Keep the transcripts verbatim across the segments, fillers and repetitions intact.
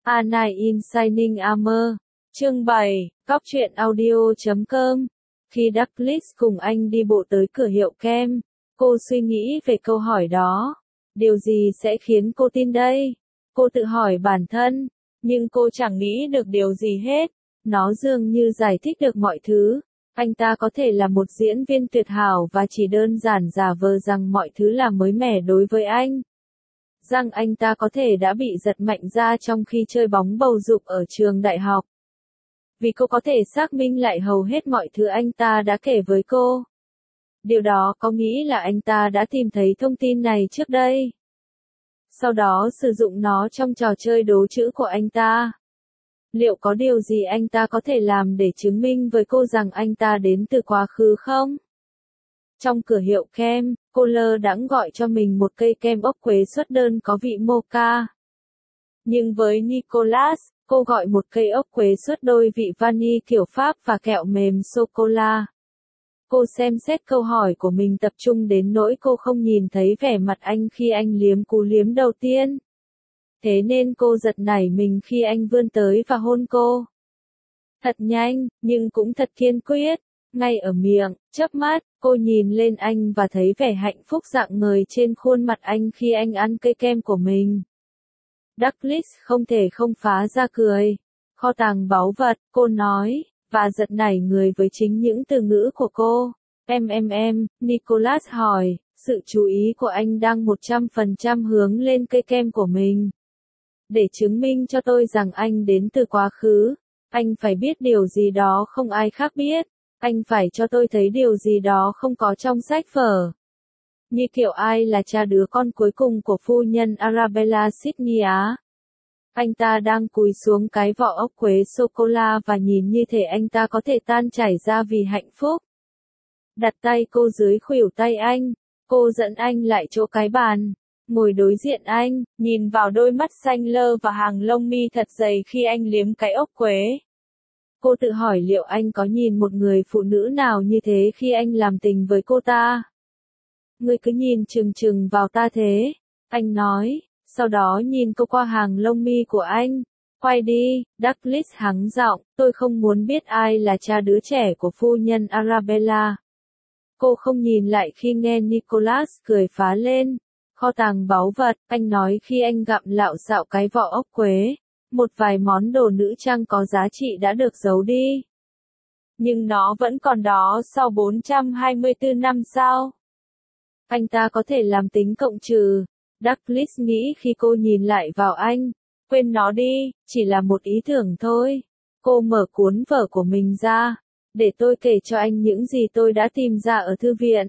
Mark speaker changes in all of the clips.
Speaker 1: A Knight in Shining Armor. Chương bảy, Cóc truyện audio chấm com. Khi Douglas cùng anh đi bộ tới cửa hiệu kem, cô suy nghĩ về câu hỏi đó. Điều gì sẽ khiến cô tin đây? Cô tự hỏi bản thân, nhưng cô chẳng nghĩ được điều gì hết. Nó dường như giải thích được mọi thứ. Anh ta có thể là một diễn viên tuyệt hảo và chỉ đơn giản giả vờ rằng mọi thứ là mới mẻ đối với anh. Rằng anh ta có thể đã bị giật mạnh ra trong khi chơi bóng bầu dục ở trường đại học. Vì cô có thể xác minh lại hầu hết mọi thứ anh ta đã kể với cô. Điều đó có nghĩa là anh ta đã tìm thấy thông tin này trước đây. Sau đó sử dụng nó trong trò chơi đố chữ của anh ta. Liệu có điều gì anh ta có thể làm để chứng minh với cô rằng anh ta đến từ quá khứ không? Trong cửa hiệu kem, cô lơ đãng gọi cho mình một cây kem ốc quế xuất đơn có vị mocha. Nhưng với Nicholas, cô gọi một cây ốc quế xuất đôi vị vani kiểu Pháp và kẹo mềm sô-cô-la. Cô xem xét câu hỏi của mình tập trung đến nỗi cô không nhìn thấy vẻ mặt anh khi anh liếm cú liếm đầu tiên. Thế nên cô giật nảy mình khi anh vươn tới và hôn cô. Thật nhanh, nhưng cũng thật kiên quyết. Ngay ở miệng, chớp mắt, cô nhìn lên anh và thấy vẻ hạnh phúc rạng ngời trên khuôn mặt anh khi anh ăn cây kem của mình. Douglas không thể không phá ra cười. Kho tàng báu vật, cô nói, và giật nảy người với chính những từ ngữ của cô. Em em em, Nicholas hỏi, sự chú ý của anh đang một trăm phần trăm hướng lên cây kem của mình. Để chứng minh cho tôi rằng anh đến từ quá khứ, anh phải biết điều gì đó không ai khác biết. Anh phải cho tôi thấy điều gì đó không có trong sách vở. Như kiểu ai là cha đứa con cuối cùng của phu nhân Arabella Sydney Á. Anh ta đang cúi xuống cái vỏ ốc quế sô-cô-la và nhìn như thể anh ta có thể tan chảy ra vì hạnh phúc. Đặt tay cô dưới khuỷu tay anh, cô dẫn anh lại chỗ cái bàn. Ngồi đối diện anh, nhìn vào đôi mắt xanh lơ và hàng lông mi thật dày khi anh liếm cái ốc quế. Cô tự hỏi liệu anh có nhìn một người phụ nữ nào như thế khi anh làm tình với cô ta. Ngươi cứ nhìn chừng chừng vào ta thế, anh nói, sau đó nhìn cô qua hàng lông mi của anh. Quay đi, Douglas hắng giọng, tôi không muốn biết ai là cha đứa trẻ của phu nhân Arabella. Cô không nhìn lại khi nghe Nicholas cười phá lên. Kho tàng báu vật, anh nói khi anh gặm lạo xạo cái vỏ ốc quế. Một vài món đồ nữ trang có giá trị đã được giấu đi. Nhưng nó vẫn còn đó sau bốn trăm hai mươi tư năm sao? Anh ta có thể làm tính cộng trừ. Douglas nghĩ khi cô nhìn lại vào anh. Quên nó đi, chỉ là một ý tưởng thôi. Cô mở cuốn vở của mình ra. Để tôi kể cho anh những gì tôi đã tìm ra ở thư viện.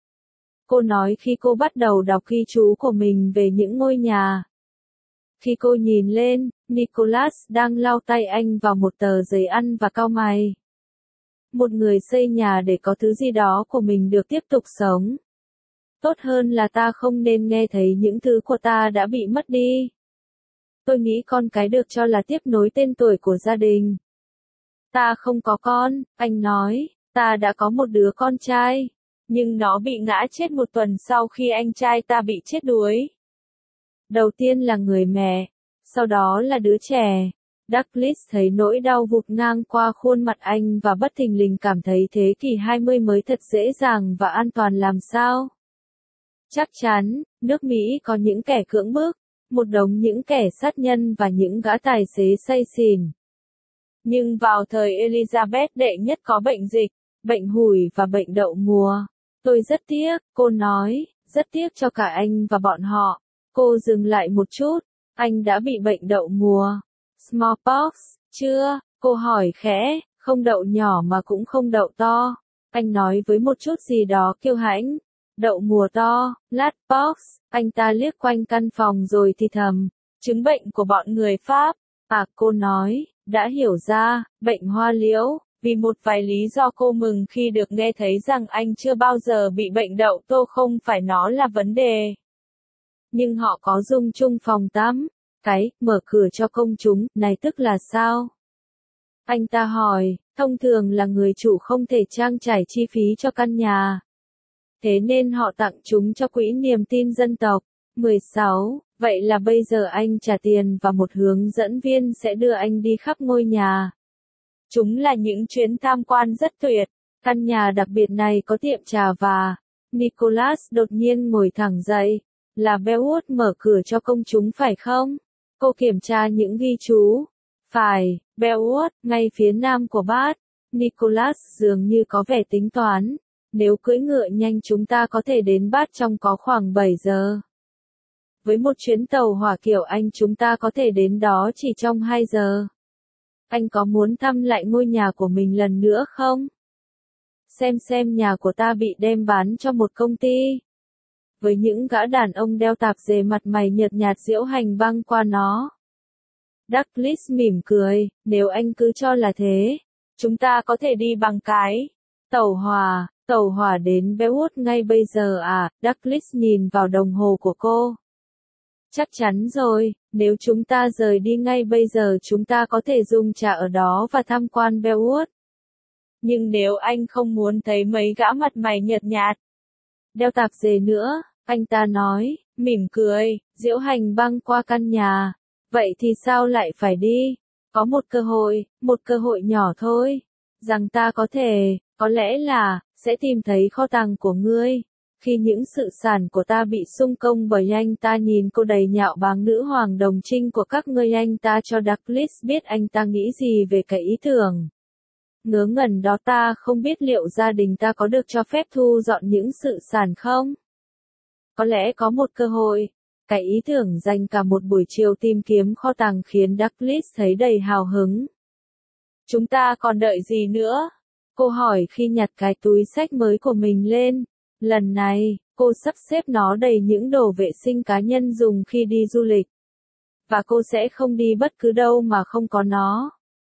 Speaker 1: Cô nói khi cô bắt đầu đọc ghi chú của mình về những ngôi nhà. Khi cô nhìn lên, Nicholas đang lau tay anh vào một tờ giấy ăn và cau mày. Một người xây nhà để có thứ gì đó của mình được tiếp tục sống. Tốt hơn là ta không nên nghe thấy những thứ của ta đã bị mất đi. Tôi nghĩ con cái được cho là tiếp nối tên tuổi của gia đình. Ta không có con, anh nói, ta đã có một đứa con trai. Nhưng nó bị ngã chết một tuần sau khi anh trai ta bị chết đuối. Đầu tiên là người mẹ, sau đó là đứa trẻ. Douglas thấy nỗi đau vụt ngang qua khuôn mặt anh và bất thình lình cảm thấy thế kỷ hai mươi mới thật dễ dàng và an toàn làm sao. Chắc chắn, nước Mỹ có những kẻ cưỡng bức, một đống những kẻ sát nhân và những gã tài xế say xỉn. Nhưng vào thời Elizabeth đệ nhất có bệnh dịch, bệnh hủi và bệnh đậu mùa. Tôi rất tiếc, cô nói, rất tiếc cho cả anh và bọn họ. Cô dừng lại một chút, anh đã bị bệnh đậu mùa. Smallpox, chưa? Cô hỏi khẽ, không đậu nhỏ mà cũng không đậu to. Anh nói với một chút gì đó kiêu hãnh. Đậu mùa to, Ladpox, anh ta liếc quanh căn phòng rồi thì thầm. Chứng bệnh của bọn người Pháp. À, cô nói, đã hiểu ra, bệnh hoa liễu. Vì một vài lý do cô mừng khi được nghe thấy rằng anh chưa bao giờ bị bệnh đậu tô không phải nó là vấn đề. Nhưng họ có dùng chung phòng tắm. Cái, mở cửa cho công chúng, này tức là sao? Anh ta hỏi, thông thường là người chủ không thể trang trải chi phí cho căn nhà. Thế nên họ tặng chúng cho quỹ niềm tin dân tộc. mười sáu. Vậy là bây giờ anh trả tiền và một hướng dẫn viên sẽ đưa anh đi khắp ngôi nhà. Chúng là những chuyến tham quan rất tuyệt. Căn nhà đặc biệt này có tiệm trà và... Nicholas đột nhiên ngồi thẳng dậy. Là Bellwood mở cửa cho công chúng phải không? Cô kiểm tra những ghi chú. Phải, Bellwood, ngay phía nam của Bath. Nicholas dường như có vẻ tính toán. Nếu cưỡi ngựa nhanh chúng ta có thể đến Bath trong có khoảng bảy giờ. Với một chuyến tàu hỏa kiểu Anh chúng ta có thể đến đó chỉ trong hai giờ. Anh có muốn thăm lại ngôi nhà của mình lần nữa không? Xem xem nhà của ta bị đem bán cho một công ty. Với những gã đàn ông đeo tạp dề mặt mày nhợt nhạt diễu hành băng qua nó. Douglas mỉm cười, nếu anh cứ cho là thế, chúng ta có thể đi bằng cái tàu hỏa, tàu hỏa đến Bellwood ngay bây giờ à? Douglas nhìn vào đồng hồ của cô. Chắc chắn rồi, nếu chúng ta rời đi ngay bây giờ chúng ta có thể dùng trà ở đó và tham quan Bellwood. Nhưng nếu anh không muốn thấy mấy gã mặt mày nhợt nhạt, đeo tạp dề nữa, anh ta nói, mỉm cười, diễu hành băng qua căn nhà. Vậy thì sao lại phải đi? Có một cơ hội, một cơ hội nhỏ thôi. Rằng ta có thể, có lẽ là, sẽ tìm thấy kho tàng của ngươi. Khi những sự sản của ta bị xung công bởi anh ta nhìn cô đầy nhạo báng nữ hoàng đồng trinh của các ngươi anh ta cho Douglas biết anh ta nghĩ gì về cái ý tưởng. Ngớ ngẩn đó ta không biết liệu gia đình ta có được cho phép thu dọn những sự sản không? Có lẽ có một cơ hội. Cái ý tưởng dành cả một buổi chiều tìm kiếm kho tàng khiến Douglas thấy đầy hào hứng. Chúng ta còn đợi gì nữa? Cô hỏi khi nhặt cái túi xách mới của mình lên. Lần này, cô sắp xếp nó đầy những đồ vệ sinh cá nhân dùng khi đi du lịch. Và cô sẽ không đi bất cứ đâu mà không có nó.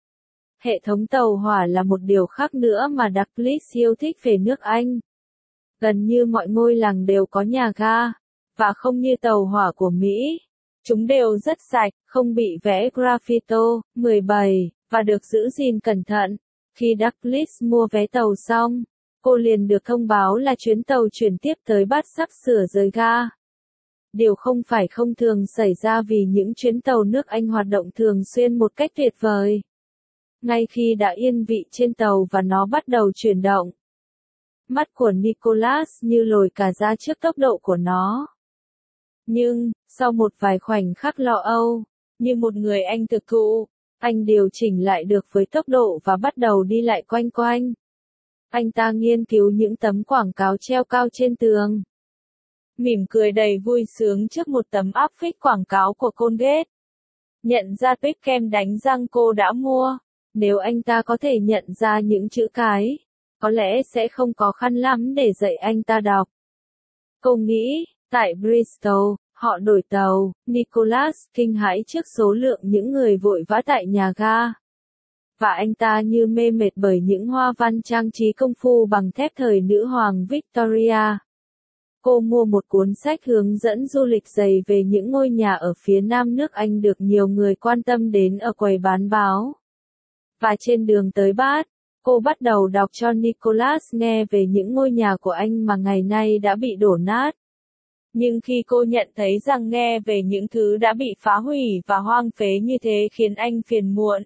Speaker 1: Hệ thống tàu hỏa là một điều khác nữa mà Douglas yêu thích về nước Anh. Gần như mọi ngôi làng đều có nhà ga. Và không như tàu hỏa của Mỹ. Chúng đều rất sạch, không bị vẽ graffito. mười bảy, và được giữ gìn cẩn thận. Khi Douglas mua vé tàu xong, cô liền được thông báo là chuyến tàu chuyển tiếp tới Bath sắp sửa rời ga. Điều không phải không thường xảy ra vì những chuyến tàu nước Anh hoạt động thường xuyên một cách tuyệt vời. Ngay khi đã yên vị trên tàu và nó bắt đầu chuyển động, mắt của Nicholas như lồi cả ra trước tốc độ của nó. Nhưng, sau một vài khoảnh khắc lo âu, như một người Anh thực thụ, anh điều chỉnh lại được với tốc độ và bắt đầu đi lại quanh quanh. Anh ta nghiên cứu những tấm quảng cáo treo cao trên tường. Mỉm cười đầy vui sướng trước một tấm áp phích quảng cáo của Colgate. Nhận ra tuyết kem đánh răng cô đã mua. Nếu anh ta có thể nhận ra những chữ cái, có lẽ sẽ không khó khăn lắm để dạy anh ta đọc. Cô nghĩ, tại Bristol, họ đổi tàu. Nicholas kinh hãi trước số lượng những người vội vã tại nhà ga. Và anh ta như mê mệt bởi những hoa văn trang trí công phu bằng thép thời nữ hoàng Victoria. Cô mua một cuốn sách hướng dẫn du lịch dày về những ngôi nhà ở phía nam nước Anh được nhiều người quan tâm đến ở quầy bán báo. Và trên đường tới Bath, cô bắt đầu đọc cho Nicholas nghe về những ngôi nhà của anh mà ngày nay đã bị đổ nát. Nhưng khi cô nhận thấy rằng nghe về những thứ đã bị phá hủy và hoang phế như thế khiến anh phiền muộn.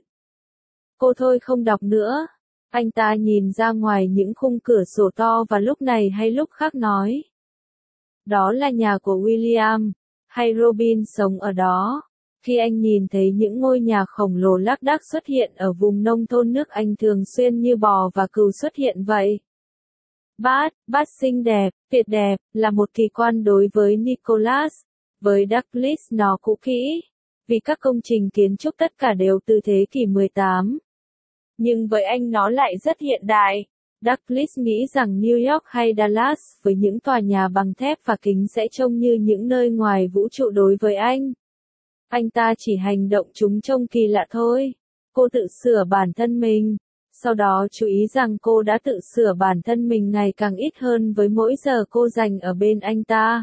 Speaker 1: Cô thôi không đọc nữa. Anh ta nhìn ra ngoài những khung cửa sổ to và lúc này hay lúc khác nói. Đó là nhà của William, hay Robin sống ở đó. Khi anh nhìn thấy những ngôi nhà khổng lồ lác đác xuất hiện ở vùng nông thôn nước Anh thường xuyên như bò và cừu xuất hiện vậy. Bath, Bath xinh đẹp, tuyệt đẹp, là một kỳ quan đối với Nicholas. Với Douglas nó cũ kỹ, vì các công trình kiến trúc tất cả đều từ thế kỷ mười tám. Nhưng với anh nó lại rất hiện đại. Douglas nghĩ rằng New York hay Dallas với những tòa nhà bằng thép và kính sẽ trông như những nơi ngoài vũ trụ đối với anh. Anh ta chỉ hành động chúng trông kỳ lạ thôi. Cô tự sửa bản thân mình. Sau đó chú ý rằng cô đã tự sửa bản thân mình ngày càng ít hơn với mỗi giờ cô dành ở bên anh ta.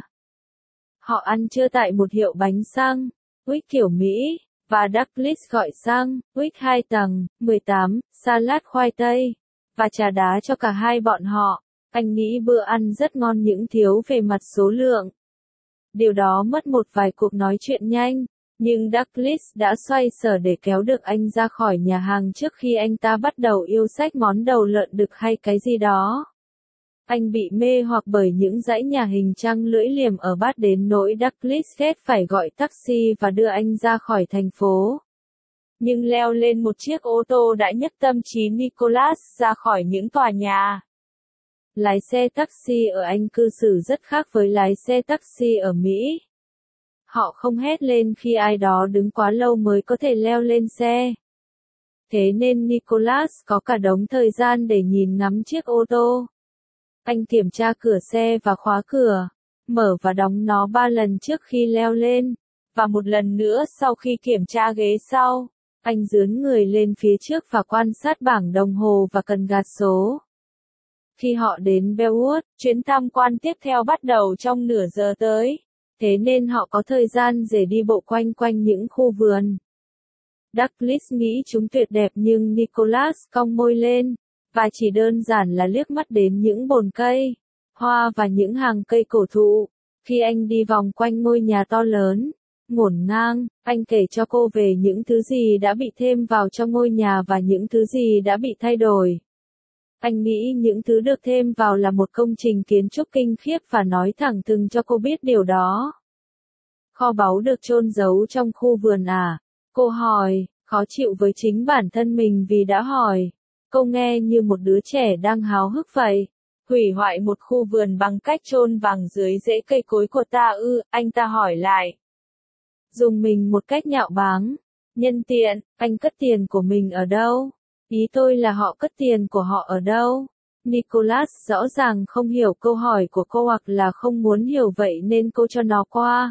Speaker 1: Họ ăn trưa tại một hiệu bánh xăng, Wick kiểu Mỹ, và Douglas gọi sang, Wick hai tầng, mười tám, salad khoai tây, và trà đá cho cả hai bọn họ. Anh nghĩ bữa ăn rất ngon những thiếu về mặt số lượng. Điều đó mất một vài cuộc nói chuyện nhanh, nhưng Douglas đã xoay sở để kéo được anh ra khỏi nhà hàng trước khi anh ta bắt đầu yêu sách món đầu lợn đực hay cái gì đó. Anh bị mê hoặc bởi những dãy nhà hình trăng lưỡi liềm ở Bath đến nỗi Douglas ghét phải gọi taxi và đưa anh ra khỏi thành phố. Nhưng leo lên một chiếc ô tô đã nhấc tâm trí Nicholas ra khỏi những tòa nhà. Lái xe taxi ở Anh cư xử rất khác với lái xe taxi ở Mỹ. Họ không hét lên khi ai đó đứng quá lâu mới có thể leo lên xe. Thế nên Nicholas có cả đống thời gian để nhìn ngắm chiếc ô tô. Anh kiểm tra cửa xe và khóa cửa, mở và đóng nó ba lần trước khi leo lên, và một lần nữa sau khi kiểm tra ghế sau. Anh dướn người lên phía trước và quan sát bảng đồng hồ và cần gạt số. Khi họ đến Belwood, chuyến tham quan tiếp theo bắt đầu trong nửa giờ tới, thế nên họ có thời gian để đi bộ quanh quanh những khu vườn. Douglas nghĩ chúng tuyệt đẹp nhưng Nicholas cong môi lên, và chỉ đơn giản là liếc mắt đến những bồn cây, hoa và những hàng cây cổ thụ. Khi anh đi vòng quanh ngôi nhà to lớn, ngổn ngang, anh kể cho cô về những thứ gì đã bị thêm vào trong ngôi nhà và những thứ gì đã bị thay đổi. Anh nghĩ những thứ được thêm vào là một công trình kiến trúc kinh khiếp và nói thẳng thừng cho cô biết điều đó. Kho báu được chôn giấu trong khu vườn à? Cô hỏi, khó chịu với chính bản thân mình vì đã hỏi. Cô nghe như một đứa trẻ đang háo hức vậy. Hủy hoại một khu vườn bằng cách chôn vàng dưới rễ cây cối của ta ư? Anh ta hỏi lại. Dùng mình một cách nhạo báng. Nhân tiện, anh cất tiền của mình ở đâu? Ý tôi là họ cất tiền của họ ở đâu? Nicholas rõ ràng không hiểu câu hỏi của cô hoặc là không muốn hiểu vậy nên cô cho nó qua.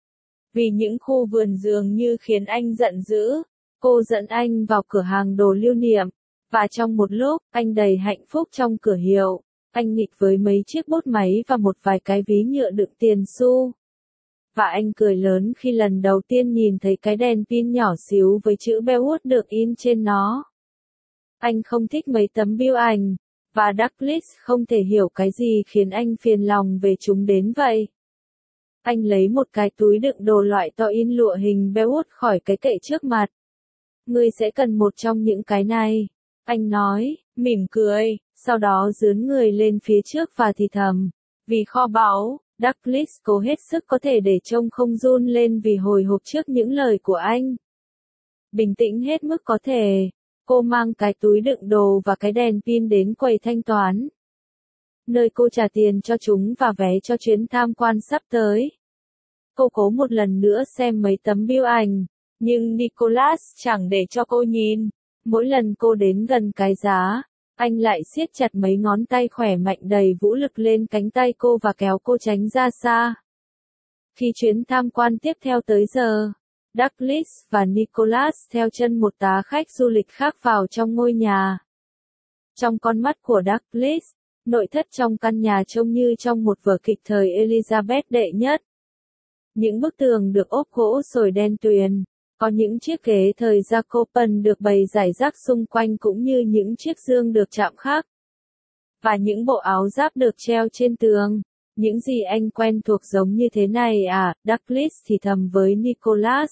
Speaker 1: Vì những khu vườn dường như khiến anh giận dữ, cô dẫn anh vào cửa hàng đồ lưu niệm, và trong một lúc, anh đầy hạnh phúc trong cửa hiệu. Anh nghịch với mấy chiếc bút máy và một vài cái ví nhựa đựng tiền xu. Và anh cười lớn khi lần đầu tiên nhìn thấy cái đèn pin nhỏ xíu với chữ Belwood được in trên nó. Anh không thích mấy tấm bưu ảnh, và Douglas không thể hiểu cái gì khiến anh phiền lòng về chúng đến vậy. Anh lấy một cái túi đựng đồ loại to in lụa hình Belwood khỏi cái kệ trước mặt. Ngươi sẽ cần một trong những cái này, anh nói, mỉm cười, sau đó dướn người lên phía trước và thì thầm. Vì kho báu, Douglas cố hết sức có thể để trông không run lên vì hồi hộp trước những lời của anh. Bình tĩnh hết mức có thể, cô mang cái túi đựng đồ và cái đèn pin đến quầy thanh toán, nơi cô trả tiền cho chúng và vé cho chuyến tham quan sắp tới. Cô cố một lần nữa xem mấy tấm bưu ảnh, nhưng Nicholas chẳng để cho cô nhìn. Mỗi lần cô đến gần cái giá, anh lại siết chặt mấy ngón tay khỏe mạnh đầy vũ lực lên cánh tay cô và kéo cô tránh ra xa. Khi chuyến tham quan tiếp theo tới giờ, Douglas và Nicholas theo chân một tá khách du lịch khác vào trong ngôi nhà. Trong con mắt của Douglas, nội thất trong căn nhà trông như trong một vở kịch thời Elizabeth đệ nhất. Những bức tường được ốp gỗ sồi đen tuyền, có những chiếc ghế thời Jacobean được bày rải rác xung quanh cũng như những chiếc dương được chạm khắc. Và những bộ áo giáp được treo trên tường. Những gì anh quen thuộc giống như thế này à? Douglas thì thầm với Nicholas.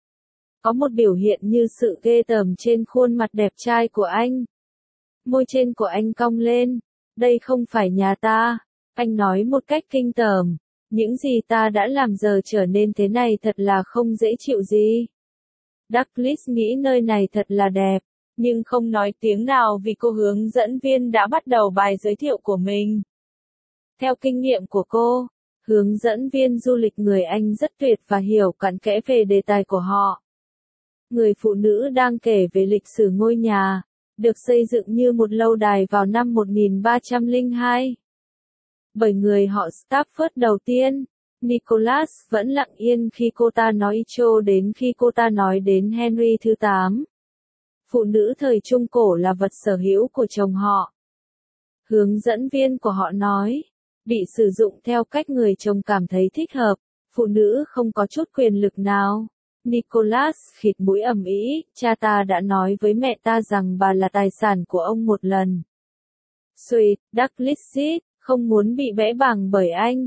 Speaker 1: Có một biểu hiện như sự ghê tởm trên khuôn mặt đẹp trai của anh. Môi trên của anh cong lên. Đây không phải nhà ta. Anh nói một cách kinh tởm. Những gì ta đã làm giờ trở nên thế này thật là không dễ chịu gì. Douglas nghĩ nơi này thật là đẹp, nhưng không nói tiếng nào vì cô hướng dẫn viên đã bắt đầu bài giới thiệu của mình. Theo kinh nghiệm của cô, hướng dẫn viên du lịch người Anh rất tuyệt và hiểu cặn kẽ về đề tài của họ. Người phụ nữ đang kể về lịch sử ngôi nhà, được xây dựng như một lâu đài vào năm một nghìn ba trăm lẻ hai. Bởi người họ Stafford đầu tiên, Nicholas vẫn lặng yên khi cô ta nói cho đến khi cô ta nói đến Henry thứ tám. Phụ nữ thời Trung Cổ là vật sở hữu của chồng họ. Hướng dẫn viên của họ nói, bị sử dụng theo cách người chồng cảm thấy thích hợp, phụ nữ không có chút quyền lực nào. Nicholas khịt mũi ầm ĩ, cha ta đã nói với mẹ ta rằng bà là tài sản của ông một lần. Sweet, Douglas, không muốn bị bẽ bàng bởi anh.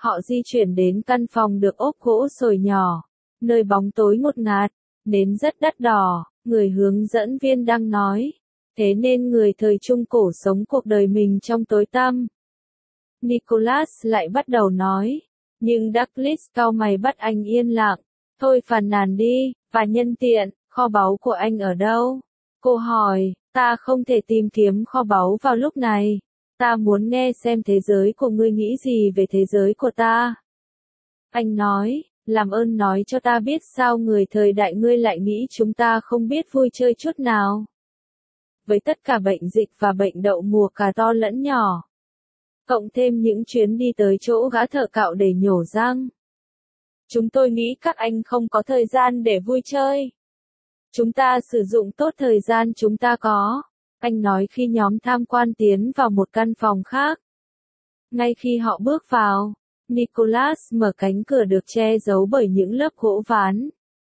Speaker 1: Họ di chuyển đến căn phòng được ốp gỗ sồi nhỏ, nơi bóng tối ngột ngạt, nến rất đắt đỏ, người hướng dẫn viên đang nói. Thế nên người thời Trung Cổ sống cuộc đời mình trong tối tăm. Nicholas lại bắt đầu nói, nhưng Douglas cau mày bắt anh yên lặng. Thôi phàn nàn đi, và nhân tiện, kho báu của anh ở đâu? Cô hỏi, ta không thể tìm kiếm kho báu vào lúc này. Ta muốn nghe xem thế giới của ngươi nghĩ gì về thế giới của ta. Anh nói, làm ơn nói cho ta biết sao người thời đại ngươi lại nghĩ chúng ta không biết vui chơi chút nào. Với tất cả bệnh dịch và bệnh đậu mùa cả to lẫn nhỏ. Cộng thêm những chuyến đi tới chỗ gã thợ cạo để nhổ răng. Chúng tôi nghĩ các anh không có thời gian để vui chơi. Chúng ta sử dụng tốt thời gian chúng ta có. Anh nói khi nhóm tham quan tiến vào một căn phòng khác. Ngay khi họ bước vào, Nicholas mở cánh cửa được che giấu bởi những lớp gỗ ván.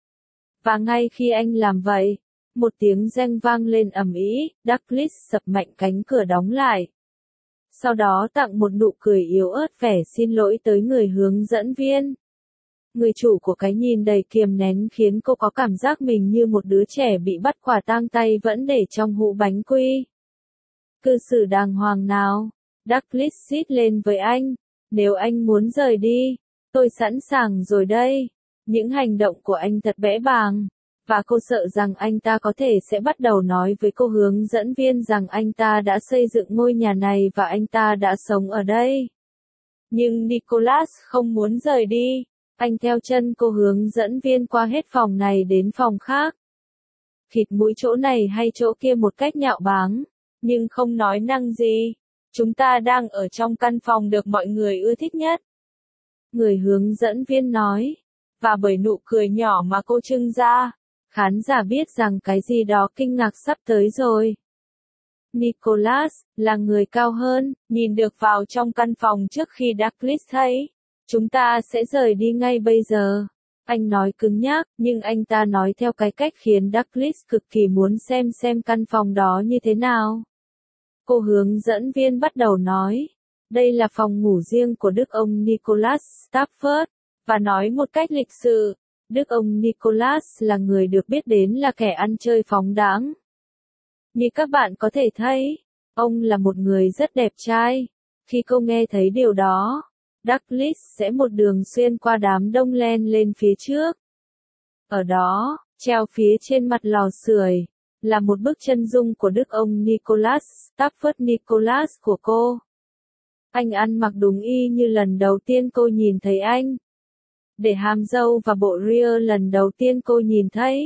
Speaker 1: Và ngay khi anh làm vậy, một tiếng reng vang lên ầm ĩ, Douglas sập mạnh cánh cửa đóng lại. Sau đó tặng một nụ cười yếu ớt vẻ xin lỗi tới người hướng dẫn viên. Người chủ của cái nhìn đầy kiềm nén khiến cô có cảm giác mình như một đứa trẻ bị bắt quả tang tay vẫn để trong hũ bánh quy. Cư xử đàng hoàng nào, Douglas xít lên với anh, nếu anh muốn rời đi, tôi sẵn sàng rồi đây. Những hành động của anh thật bẽ bàng, và cô sợ rằng anh ta có thể sẽ bắt đầu nói với cô hướng dẫn viên rằng anh ta đã xây dựng ngôi nhà này và anh ta đã sống ở đây. Nhưng Nicholas không muốn rời đi. Anh theo chân cô hướng dẫn viên qua hết phòng này đến phòng khác. Khịt mũi chỗ này hay chỗ kia một cách nhạo báng, nhưng không nói năng gì. Chúng ta đang ở trong căn phòng được mọi người ưa thích nhất. Người hướng dẫn viên nói, và bởi nụ cười nhỏ mà cô trưng ra, khán giả biết rằng cái gì đó kinh ngạc sắp tới rồi. Nicholas, là người cao hơn, nhìn được vào trong căn phòng trước khi Douglas thấy. Chúng ta sẽ rời đi ngay bây giờ. Anh nói cứng nhắc, nhưng anh ta nói theo cái cách khiến Douglas cực kỳ muốn xem xem căn phòng đó như thế nào. Cô hướng dẫn viên bắt đầu nói, đây là phòng ngủ riêng của đức ông Nicholas Stafford, và nói một cách lịch sự, đức ông Nicholas là người được biết đến là kẻ ăn chơi phóng đãng. Như các bạn có thể thấy, ông là một người rất đẹp trai. Khi cô nghe thấy điều đó, Douglas sẽ một đường xuyên qua đám đông len lên phía trước. Ở đó, treo phía trên mặt lò sưởi, là một bức chân dung của đức ông Nicholas Stafford Nicholas của cô. Anh ăn mặc đúng y như lần đầu tiên cô nhìn thấy anh. Để hàm râu và bộ ria lần đầu tiên cô nhìn thấy.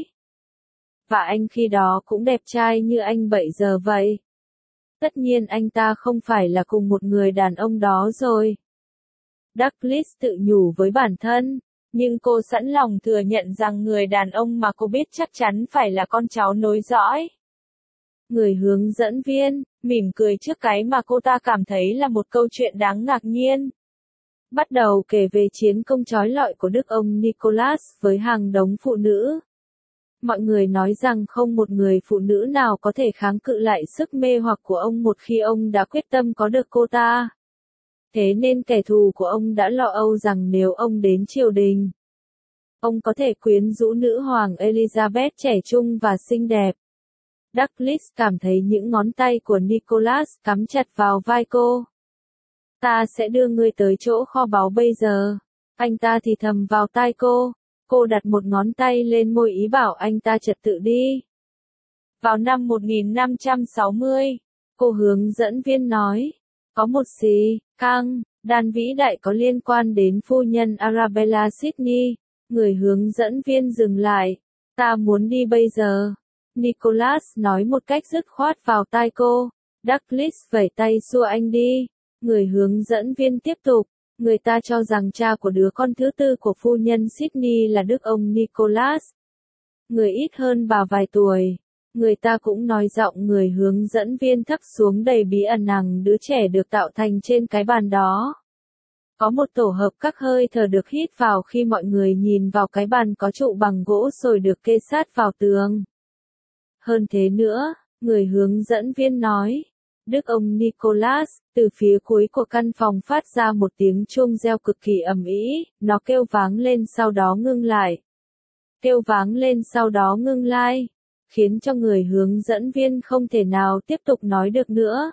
Speaker 1: Và anh khi đó cũng đẹp trai như anh bây giờ vậy. Tất nhiên anh ta không phải là cùng một người đàn ông đó rồi. Douglas tự nhủ với bản thân, nhưng cô sẵn lòng thừa nhận rằng người đàn ông mà cô biết chắc chắn phải là con cháu nối dõi. Người hướng dẫn viên, mỉm cười trước cái mà cô ta cảm thấy là một câu chuyện đáng ngạc nhiên. Bắt đầu kể về chiến công trói lọi của đức ông Nicholas với hàng đống phụ nữ. Mọi người nói rằng không một người phụ nữ nào có thể kháng cự lại sức mê hoặc của ông một khi ông đã quyết tâm có được cô ta. Thế nên kẻ thù của ông đã lo âu rằng nếu ông đến triều đình, ông có thể quyến rũ nữ hoàng Elizabeth trẻ trung và xinh đẹp. Douglas cảm thấy những ngón tay của Nicholas cắm chặt vào vai cô. Ta sẽ đưa ngươi tới chỗ kho báu bây giờ. Anh ta thì thầm vào tai cô. Cô đặt một ngón tay lên môi ý bảo anh ta trật tự đi. Vào năm một nghìn năm trăm sáu mươi, cô hướng dẫn viên nói, có một xì, căng, đàn vĩ đại có liên quan đến phu nhân Arabella Sidney. Người hướng dẫn viên dừng lại. Ta muốn đi bây giờ. Nicholas nói một cách dứt khoát vào tai cô. Douglas vẩy tay xua anh đi. Người hướng dẫn viên tiếp tục. Người ta cho rằng cha của đứa con thứ tư của phu nhân Sidney là đức ông Nicholas. Người ít hơn bà vài tuổi. Người ta cũng nói giọng người hướng dẫn viên thấp xuống đầy bí ẩn rằng đứa trẻ được tạo thành trên cái bàn đó. Có một tổ hợp các hơi thở được hít vào khi mọi người nhìn vào cái bàn có trụ bằng gỗ sồi được kê sát vào tường. Hơn thế nữa, người hướng dẫn viên nói, Đức ông Nicholas, từ phía cuối của căn phòng phát ra một tiếng chuông reo cực kỳ ầm ĩ, nó kêu váng lên sau đó ngưng lại. Kêu váng lên sau đó ngưng lại, khiến cho người hướng dẫn viên không thể nào tiếp tục nói được nữa.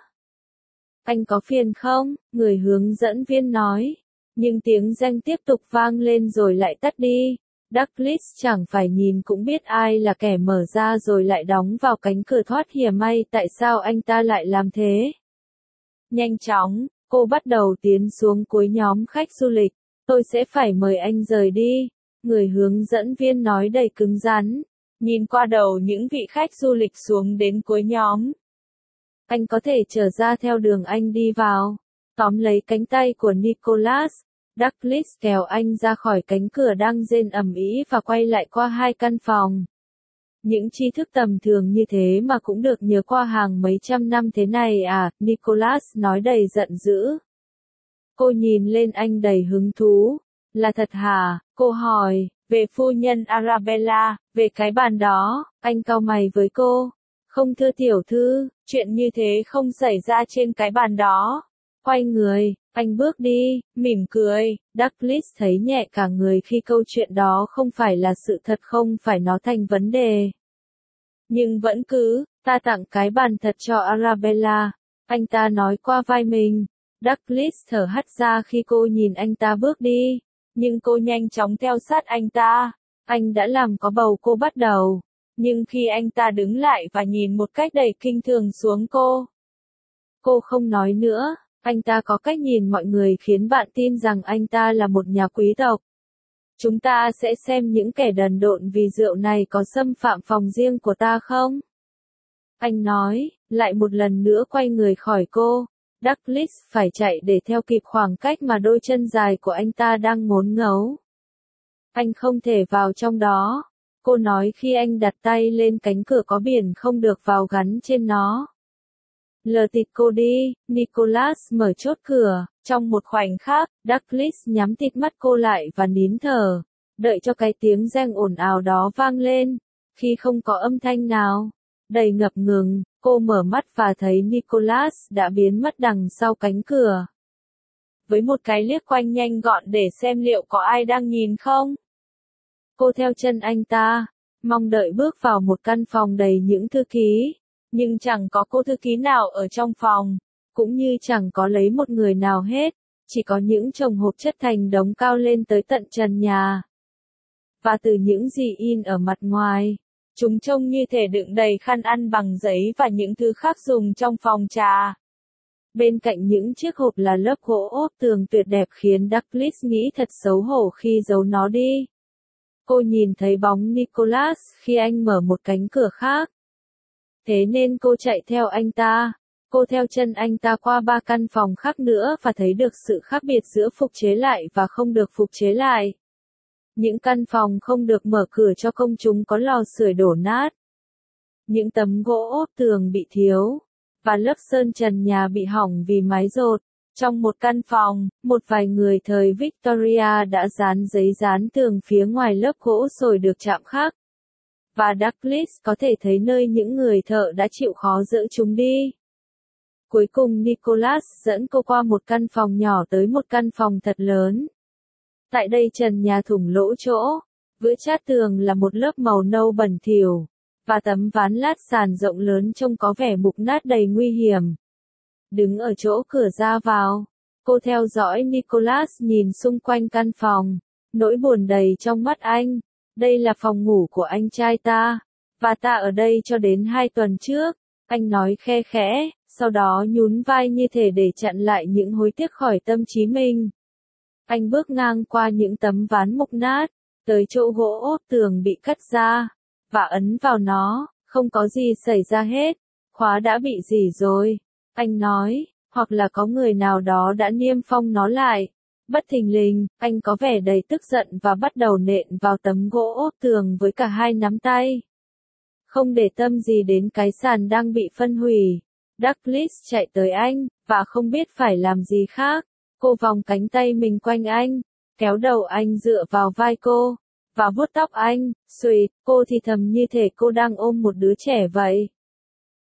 Speaker 1: Anh có phiền không? Người hướng dẫn viên nói. Nhưng tiếng reng tiếp tục vang lên rồi lại tắt đi. Douglas chẳng phải nhìn cũng biết ai là kẻ mở ra rồi lại đóng vào cánh cửa thoát hiểm may, tại sao anh ta lại làm thế? Nhanh chóng, cô bắt đầu tiến xuống cuối nhóm khách du lịch. Tôi sẽ phải mời anh rời đi. Người hướng dẫn viên nói đầy cứng rắn, nhìn qua đầu những vị khách du lịch xuống đến cuối nhóm. Anh có thể trở ra theo đường anh đi vào. Tóm lấy cánh tay của Nicholas, Douglas kéo anh ra khỏi cánh cửa đang rên ầm ĩ và quay lại qua hai căn phòng. Những tri thức tầm thường như thế mà cũng được nhớ qua hàng mấy trăm năm thế này à, Nicholas nói đầy giận dữ. Cô nhìn lên anh đầy hứng thú. Là thật hả? Cô hỏi, về phu nhân Arabella, về cái bàn đó, anh cau mày với cô. Không thưa tiểu thư, chuyện như thế không xảy ra trên cái bàn đó. Quay người, anh bước đi, mỉm cười. Douglas thấy nhẹ cả người khi câu chuyện đó không phải là sự thật, không phải nó thành vấn đề. Nhưng vẫn cứ, ta tặng cái bàn thật cho Arabella. Anh ta nói qua vai mình. Douglas thở hắt ra khi cô nhìn anh ta bước đi. Nhưng cô nhanh chóng theo sát anh ta. Anh đã làm có bầu cô bắt đầu. Nhưng khi anh ta đứng lại và nhìn một cách đầy kinh thường xuống cô. Cô không nói nữa. Anh ta có cách nhìn mọi người khiến bạn tin rằng anh ta là một nhà quý tộc. Chúng ta sẽ xem những kẻ đần độn vì rượu này có xâm phạm phòng riêng của ta không? Anh nói, lại một lần nữa quay người khỏi cô. Douglas phải chạy để theo kịp khoảng cách mà đôi chân dài của anh ta đang ngốn ngấu. Anh không thể vào trong đó. Cô nói khi anh đặt tay lên cánh cửa có biển không được vào gắn trên nó. Lờ tịt cô đi, Nicholas mở chốt cửa. Trong một khoảnh khắc, Douglas nhắm tịt mắt cô lại và nín thở, đợi cho cái tiếng reng ồn ào đó vang lên. Khi không có âm thanh nào, đầy ngập ngừng, cô mở mắt và thấy Nicholas đã biến mất đằng sau cánh cửa. Với một cái liếc quanh nhanh gọn để xem liệu có ai đang nhìn không, cô theo chân anh ta, mong đợi bước vào một căn phòng đầy những thư ký. Nhưng chẳng có cô thư ký nào ở trong phòng, cũng như chẳng có lấy một người nào hết, chỉ có những chồng hộp chất thành đống cao lên tới tận trần nhà. Và từ những gì in ở mặt ngoài, chúng trông như thể đựng đầy khăn ăn bằng giấy và những thứ khác dùng trong phòng trà. Bên cạnh những chiếc hộp là lớp gỗ ốp tường tuyệt đẹp khiến Douglas nghĩ thật xấu hổ khi giấu nó đi. Cô nhìn thấy bóng Nicholas khi anh mở một cánh cửa khác. Thế nên cô chạy theo anh ta. Cô theo chân anh ta qua ba căn phòng khác nữa và thấy được sự khác biệt giữa phục chế lại và không được phục chế lại. Những căn phòng không được mở cửa cho công chúng có lò sưởi đổ nát. Những tấm gỗ ốp tường bị thiếu. Và lớp sơn trần nhà bị hỏng vì mái dột. Trong một căn phòng, một vài người thời Victoria đã dán giấy dán tường phía ngoài lớp gỗ sồi được chạm khắc. Và Douglas có thể thấy nơi những người thợ đã chịu khó dỡ chúng đi. Cuối cùng Nicholas dẫn cô qua một căn phòng nhỏ tới một căn phòng thật lớn. Tại đây trần nhà thủng lỗ chỗ, vữa chát tường là một lớp màu nâu bẩn thỉu, và tấm ván lát sàn rộng lớn trông có vẻ mục nát đầy nguy hiểm. Đứng ở chỗ cửa ra vào, cô theo dõi Nicholas nhìn xung quanh căn phòng, nỗi buồn đầy trong mắt anh. Đây là phòng ngủ của anh trai ta, và ta ở đây cho đến hai tuần trước, anh nói khe khẽ, sau đó nhún vai như thể để chặn lại những hối tiếc khỏi tâm trí mình. Anh bước ngang qua những tấm ván mục nát, tới chỗ gỗ ốp tường bị cắt ra, và ấn vào nó, không có gì xảy ra hết, khóa đã bị rỉ rồi, anh nói, hoặc là có người nào đó đã niêm phong nó lại. Bất thình lình, anh có vẻ đầy tức giận và bắt đầu nện vào tấm gỗ ốp tường với cả hai nắm tay. Không để tâm gì đến cái sàn đang bị phân hủy. Douglas chạy tới anh, và không biết phải làm gì khác. Cô vòng cánh tay mình quanh anh, kéo đầu anh dựa vào vai cô, và vuốt tóc anh. Xuỵt, cô thì thầm như thể cô đang ôm một đứa trẻ vậy.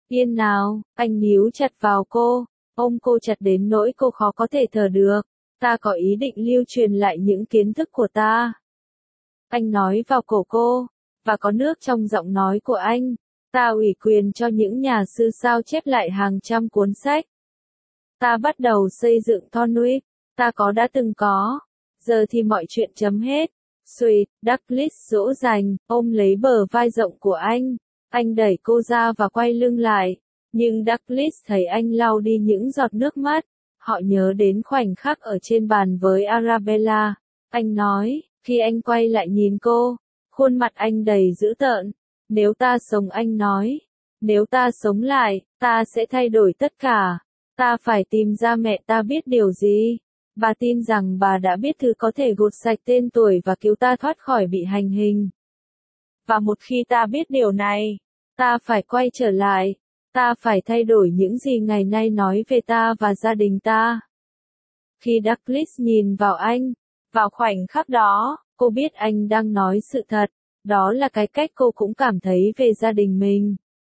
Speaker 1: Yên nào, anh níu chặt vào cô, ôm cô chặt đến nỗi cô khó có thể thở được. Ta có ý định lưu truyền lại những kiến thức của ta. Anh nói vào cổ cô, và có nước trong giọng nói của anh. Ta ủy quyền cho những nhà sư sao chép lại hàng trăm cuốn sách. Ta bắt đầu xây dựng Thornwick, ta có đã từng có. Giờ thì mọi chuyện chấm hết. Sweet, Douglas dỗ dành, ôm lấy bờ vai rộng của anh. Anh đẩy cô ra và quay lưng lại. Nhưng Douglas thấy anh lau đi những giọt nước mắt. Họ nhớ đến khoảnh khắc ở trên bàn với Arabella. Anh nói, khi anh quay lại nhìn cô, khuôn mặt anh đầy dữ tợn. Nếu ta sống, anh nói, nếu ta sống lại, ta sẽ thay đổi tất cả. Ta phải tìm ra mẹ ta biết điều gì. Bà tin rằng bà đã biết thứ có thể gột sạch tên tuổi và cứu ta thoát khỏi bị hành hình. Và một khi ta biết điều này, ta phải quay trở lại. Ta phải thay đổi những gì ngày nay nói về ta và gia đình ta. Khi Douglas nhìn vào anh, vào khoảnh khắc đó, cô biết anh đang nói sự thật. Đó là cái cách cô cũng cảm thấy về gia đình mình.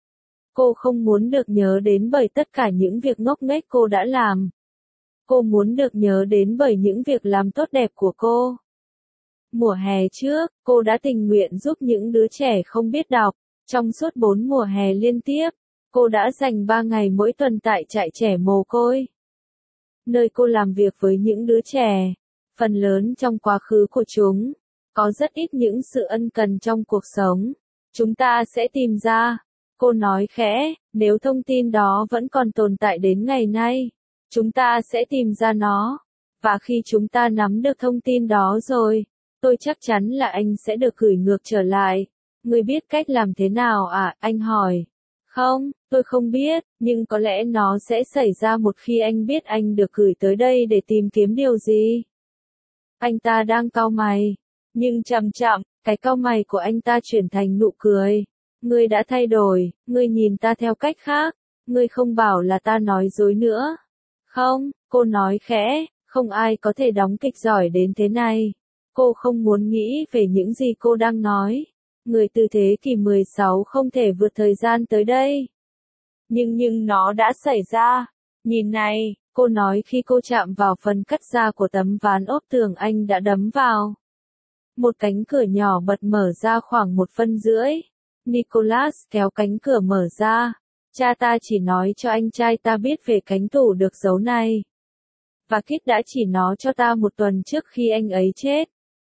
Speaker 1: Cô không muốn được nhớ đến bởi tất cả những việc ngốc nghếch cô đã làm. Cô muốn được nhớ đến bởi những việc làm tốt đẹp của cô. Mùa hè trước, cô đã tình nguyện giúp những đứa trẻ không biết đọc. Trong suốt bốn mùa hè liên tiếp, cô đã dành ba ngày mỗi tuần tại trại trẻ mồ côi. Nơi cô làm việc với những đứa trẻ, phần lớn trong quá khứ của chúng, có rất ít những sự ân cần trong cuộc sống. Chúng ta sẽ tìm ra, cô nói khẽ, nếu thông tin đó vẫn còn tồn tại đến ngày nay, chúng ta sẽ tìm ra nó. Và khi chúng ta nắm được thông tin đó rồi, tôi chắc chắn là anh sẽ được gửi ngược trở lại. Người biết cách làm thế nào à? Anh hỏi. Không, tôi không biết, nhưng có lẽ nó sẽ xảy ra một khi anh biết anh được gửi tới đây để tìm kiếm điều gì. Anh ta đang cau mày. Nhưng chậm chậm, cái cau mày của anh ta chuyển thành nụ cười. Ngươi đã thay đổi, ngươi nhìn ta theo cách khác. Ngươi không bảo là ta nói dối nữa. Không, cô nói khẽ, không ai có thể đóng kịch giỏi đến thế này. Cô không muốn nghĩ về những gì cô đang nói. Người từ thế kỷ mười sáu không thể vượt thời gian tới đây. Nhưng nhưng nó đã xảy ra. Nhìn này, cô nói khi cô chạm vào phần cắt ra của tấm ván ốp tường anh đã đấm vào. Một cánh cửa nhỏ bật mở ra khoảng một phân rưỡi. Nicholas kéo cánh cửa mở ra. Cha ta chỉ nói cho anh trai ta biết về cánh tủ được giấu này. Và Kit đã chỉ nó cho ta một tuần trước khi anh ấy chết.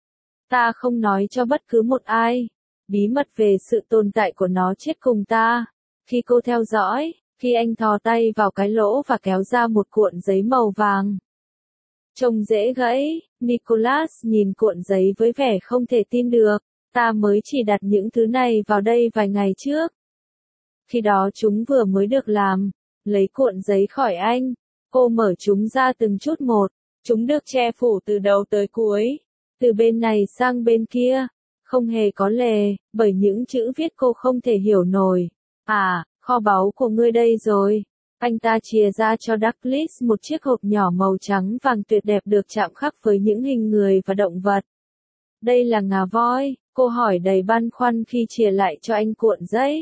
Speaker 1: Ta không nói cho bất cứ một ai. Bí mật về sự tồn tại của nó chết cùng ta. Khi cô theo dõi, khi anh thò tay vào cái lỗ và kéo ra một cuộn giấy màu vàng. Trông dễ gãy, Nicholas nhìn cuộn giấy với vẻ không thể tin được. Ta mới chỉ đặt những thứ này vào đây vài ngày trước. Khi đó chúng vừa mới được làm. Lấy cuộn giấy khỏi anh. Cô mở chúng ra từng chút một. Chúng được che phủ từ đầu tới cuối. Từ bên này sang bên kia. Không hề có lề, bởi những chữ viết cô không thể hiểu nổi. À, kho báu của ngươi đây rồi. Anh ta chìa ra cho Douglas một chiếc hộp nhỏ màu trắng vàng tuyệt đẹp được chạm khắc với những hình người và động vật. Đây là ngà voi, cô hỏi đầy băn khoăn khi chìa lại cho anh cuộn giấy.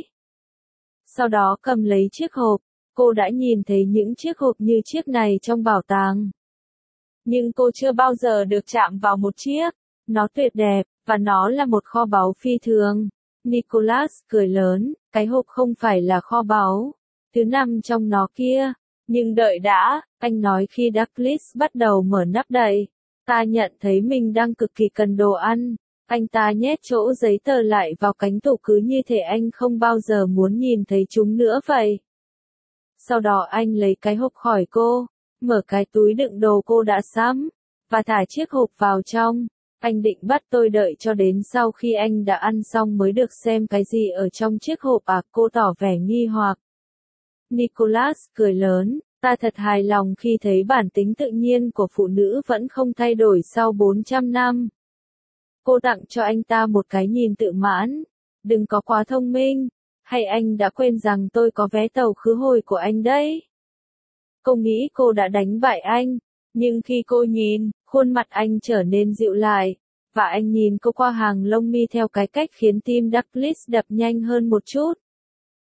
Speaker 1: Sau đó cầm lấy chiếc hộp, cô đã nhìn thấy những chiếc hộp như chiếc này trong bảo tàng. Nhưng cô chưa bao giờ được chạm vào một chiếc. Nó tuyệt đẹp, và nó là một kho báu phi thường. Nicholas cười lớn, cái hộp không phải là kho báu. Thứ nằm trong nó kia. Nhưng đợi đã, anh nói khi Douglas bắt đầu mở nắp đậy. Ta nhận thấy mình đang cực kỳ cần đồ ăn. Anh ta nhét chỗ giấy tờ lại vào cánh tủ cứ như thể anh không bao giờ muốn nhìn thấy chúng nữa vậy. Sau đó anh lấy cái hộp khỏi cô, mở cái túi đựng đồ cô đã sắm, và thả chiếc hộp vào trong. Anh định bắt tôi đợi cho đến sau khi anh đã ăn xong mới được xem cái gì ở trong chiếc hộp à? Cô tỏ vẻ nghi hoặc. Nicholas cười lớn, ta thật hài lòng khi thấy bản tính tự nhiên của phụ nữ vẫn không thay đổi sau bốn trăm năm. Cô tặng cho anh ta một cái nhìn tự mãn. Đừng có quá thông minh. Hay anh đã quên rằng tôi có vé tàu khứ hồi của anh đấy? Cô nghĩ cô đã đánh bại anh. Nhưng khi cô nhìn, khuôn mặt anh trở nên dịu lại. Và anh nhìn cô qua hàng lông mi theo cái cách khiến tim Douglas đập nhanh hơn một chút.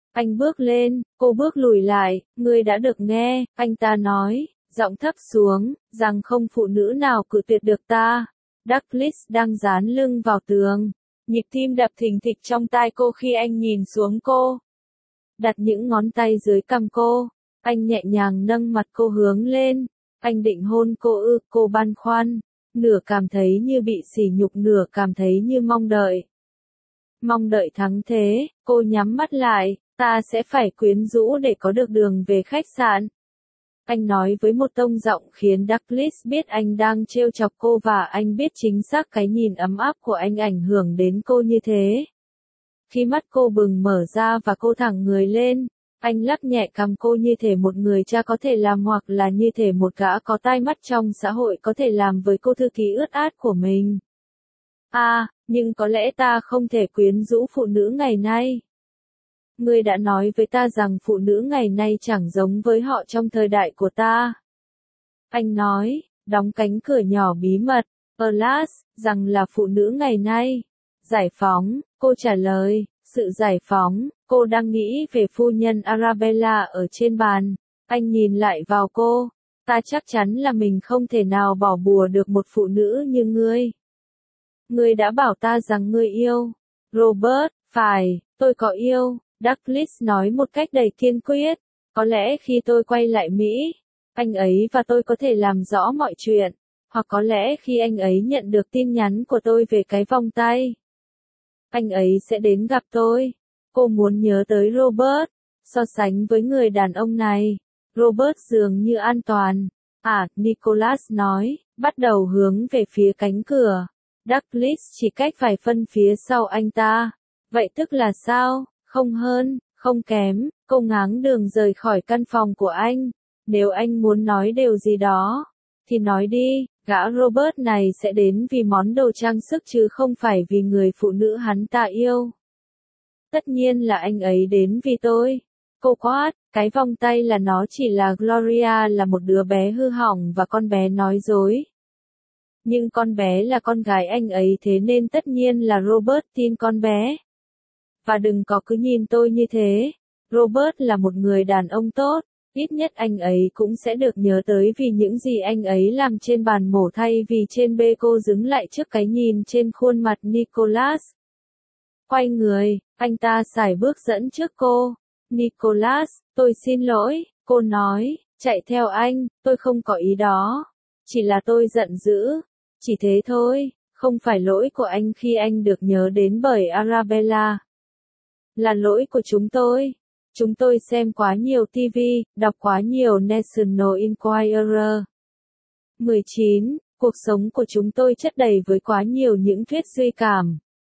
Speaker 1: Anh bước lên, cô bước lùi lại, ngươi đã được nghe, anh ta nói, giọng thấp xuống, rằng không phụ nữ nào cự tuyệt được ta. Douglas đang dán lưng vào tường. Nhịp tim đập thình thịch trong tai cô khi anh nhìn xuống cô. Đặt những ngón tay dưới cằm cô. Anh nhẹ nhàng nâng mặt cô hướng lên. Anh định hôn cô ư, cô băn khoăn. Nửa cảm thấy như bị sỉ nhục, nửa cảm thấy như mong đợi. Mong đợi thắng thế, cô nhắm mắt lại, ta sẽ phải quyến rũ để có được đường về khách sạn. Anh nói với một tông giọng khiến Douglas biết anh đang trêu chọc cô và anh biết chính xác cái nhìn ấm áp của anh ảnh hưởng đến cô như thế. Khi mắt cô bừng mở ra và cô thẳng người lên, anh lắc nhẹ cằm cô như thể một người cha có thể làm hoặc là như thể một gã có tai mắt trong xã hội có thể làm với cô thư ký ướt át của mình. À, nhưng có lẽ ta không thể quyến rũ phụ nữ ngày nay. Ngươi đã nói với ta rằng phụ nữ ngày nay chẳng giống với họ trong thời đại của ta. Anh nói, đóng cánh cửa nhỏ bí mật, Alas, rằng là phụ nữ ngày nay. Giải phóng, cô trả lời, sự giải phóng, cô đang nghĩ về phu nhân Arabella ở trên bàn. Anh nhìn lại vào cô, ta chắc chắn là mình không thể nào bỏ bùa được một phụ nữ như ngươi. Ngươi đã bảo ta rằng ngươi yêu. Robert, phải, tôi có yêu. Douglas nói một cách đầy kiên quyết. Có lẽ khi tôi quay lại Mỹ, anh ấy và tôi có thể làm rõ mọi chuyện. Hoặc có lẽ khi anh ấy nhận được tin nhắn của tôi về cái vòng tay, anh ấy sẽ đến gặp tôi. Cô muốn nhớ tới Robert. So sánh với người đàn ông này, Robert dường như an toàn. À, Nicholas nói, bắt đầu hướng về phía cánh cửa. Douglas chỉ cách vài phân phía sau anh ta. Vậy tức là sao? Không hơn, không kém. Cô ngáng đường rời khỏi căn phòng của anh. Nếu anh muốn nói điều gì đó, thì nói đi. Gã Robert này sẽ đến vì món đồ trang sức chứ không phải vì người phụ nữ hắn ta yêu. Tất nhiên là anh ấy đến vì tôi. Cô quát, cái vòng tay là nó chỉ là Gloria là một đứa bé hư hỏng và con bé nói dối. Nhưng con bé là con gái anh ấy thế nên tất nhiên là Robert tin con bé. Và đừng có cứ nhìn tôi như thế. Robert là một người đàn ông tốt. Ít nhất anh ấy cũng sẽ được nhớ tới vì những gì anh ấy làm trên bàn mổ thay vì trên bê. Cô dừng lại trước cái nhìn trên khuôn mặt Nicholas. Quay người, anh ta sải bước dẫn trước cô. Nicholas, tôi xin lỗi, cô nói, chạy theo anh, tôi không có ý đó. Chỉ là tôi giận dữ. Chỉ thế thôi, không phải lỗi của anh khi anh được nhớ đến bởi Arabella. Là lỗi của chúng tôi. Chúng tôi xem quá nhiều ti vi, đọc quá nhiều National Enquirer. mười chín. Cuộc sống của chúng tôi chất đầy với quá nhiều những thuyết duy cảm.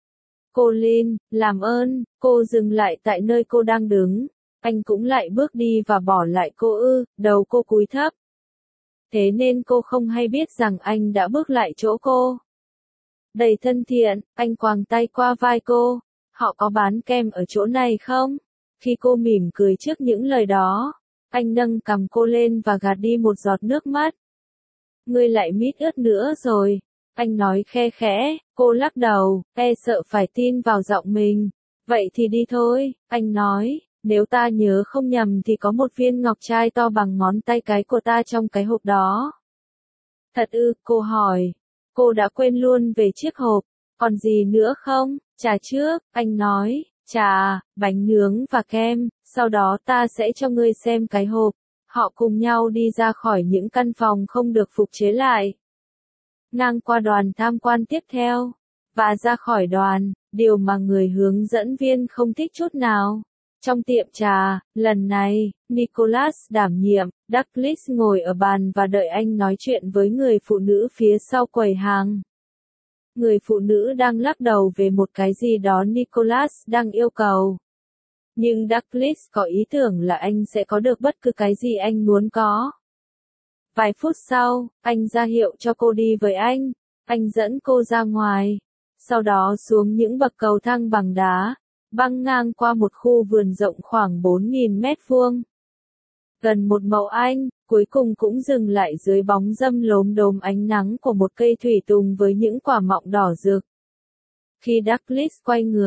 Speaker 1: Colin, làm ơn, cô dừng lại tại nơi cô đang đứng. Anh cũng lại bước đi và bỏ lại cô ư, đầu cô cúi thấp. Thế nên cô không hay biết rằng anh đã bước lại chỗ cô. Đầy thân thiện, anh quàng tay qua vai cô. Họ có bán kem ở chỗ này không? Khi cô mỉm cười trước những lời đó, anh nâng cằm cô lên và gạt đi một giọt nước mắt. Ngươi lại mít ướt nữa rồi. Anh nói khe khẽ, cô lắc đầu, e sợ phải tin vào giọng mình. Vậy thì đi thôi, anh nói, nếu ta nhớ không nhầm thì có một viên ngọc trai to bằng ngón tay cái của ta trong cái hộp đó. Thật ư, cô hỏi. Cô đã quên luôn về chiếc hộp, còn gì nữa không? Trà trước, anh nói, trà, bánh nướng và kem, sau đó ta sẽ cho ngươi xem cái hộp. Họ cùng nhau đi ra khỏi những căn phòng không được phục chế lại. Ngang qua đoàn tham quan tiếp theo, và ra khỏi đoàn, điều mà người hướng dẫn viên không thích chút nào. Trong tiệm trà, lần này, Nicholas đảm nhiệm, Douglas ngồi ở bàn và đợi anh nói chuyện với người phụ nữ phía sau quầy hàng. Người phụ nữ đang lắc đầu về một cái gì đó Nicholas đang yêu cầu. Nhưng Douglas có ý tưởng là anh sẽ có được bất cứ cái gì anh muốn có. Vài phút sau, anh ra hiệu cho cô đi với anh. Anh dẫn cô ra ngoài. Sau đó xuống những bậc cầu thang bằng đá, băng ngang qua một khu vườn rộng khoảng bốn nghìn mét vuông. Gần một mẫu anh, cuối cùng cũng dừng lại dưới bóng râm lốm đốm ánh nắng của một cây thủy tùng với những quả mọng đỏ rực. Khi Douglas quay người,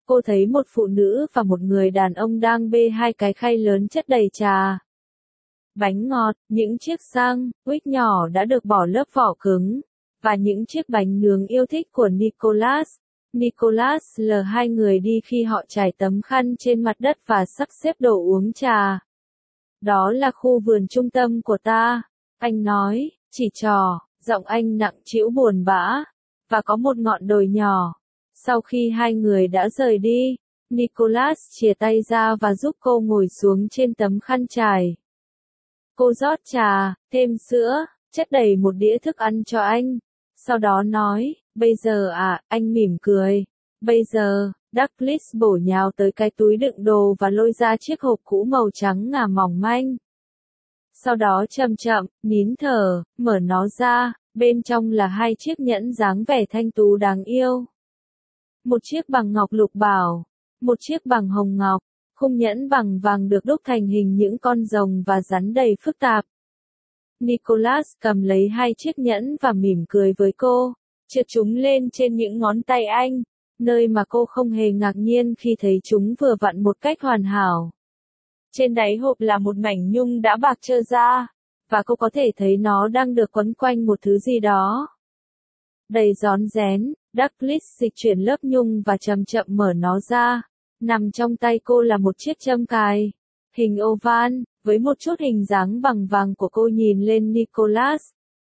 Speaker 1: cô thấy một phụ nữ và một người đàn ông đang bê hai cái khay lớn chất đầy trà, bánh ngọt, những chiếc răng, quýt nhỏ đã được bỏ lớp vỏ cứng, và những chiếc bánh nướng yêu thích của Nicholas. Nicholas lờ hai người đi khi họ trải tấm khăn trên mặt đất và sắp xếp đồ uống trà. Đó là khu vườn trung tâm của ta, anh nói, chỉ trò, giọng anh nặng trĩu buồn bã, và có một ngọn đồi nhỏ. Sau khi hai người đã rời đi, Nicholas chìa tay ra và giúp cô ngồi xuống trên tấm khăn trải. Cô rót trà, thêm sữa, chất đầy một đĩa thức ăn cho anh. Sau đó nói, bây giờ à, anh mỉm cười. Bây giờ, Douglas bổ nhào tới cái túi đựng đồ và lôi ra chiếc hộp cũ màu trắng ngà mỏng manh. Sau đó chậm chậm, nín thở, mở nó ra, bên trong là hai chiếc nhẫn dáng vẻ thanh tú đáng yêu. Một chiếc bằng ngọc lục bảo, một chiếc bằng hồng ngọc, khung nhẫn bằng vàng được đúc thành hình những con rồng và rắn đầy phức tạp. Nicholas cầm lấy hai chiếc nhẫn và mỉm cười với cô, trượt chúng lên trên những ngón tay anh, nơi mà cô không hề ngạc nhiên khi thấy chúng vừa vặn một cách hoàn hảo. Trên đáy hộp là một mảnh nhung đã bạc trơ ra, và cô có thể thấy nó đang được quấn quanh một thứ gì đó. Đầy rón rén, Douglas dịch chuyển lớp nhung và chậm chậm mở nó ra. Nằm trong tay cô là một chiếc châm cài, hình oval, với một chút hình dáng bằng vàng của cô nhìn lên Nicholas.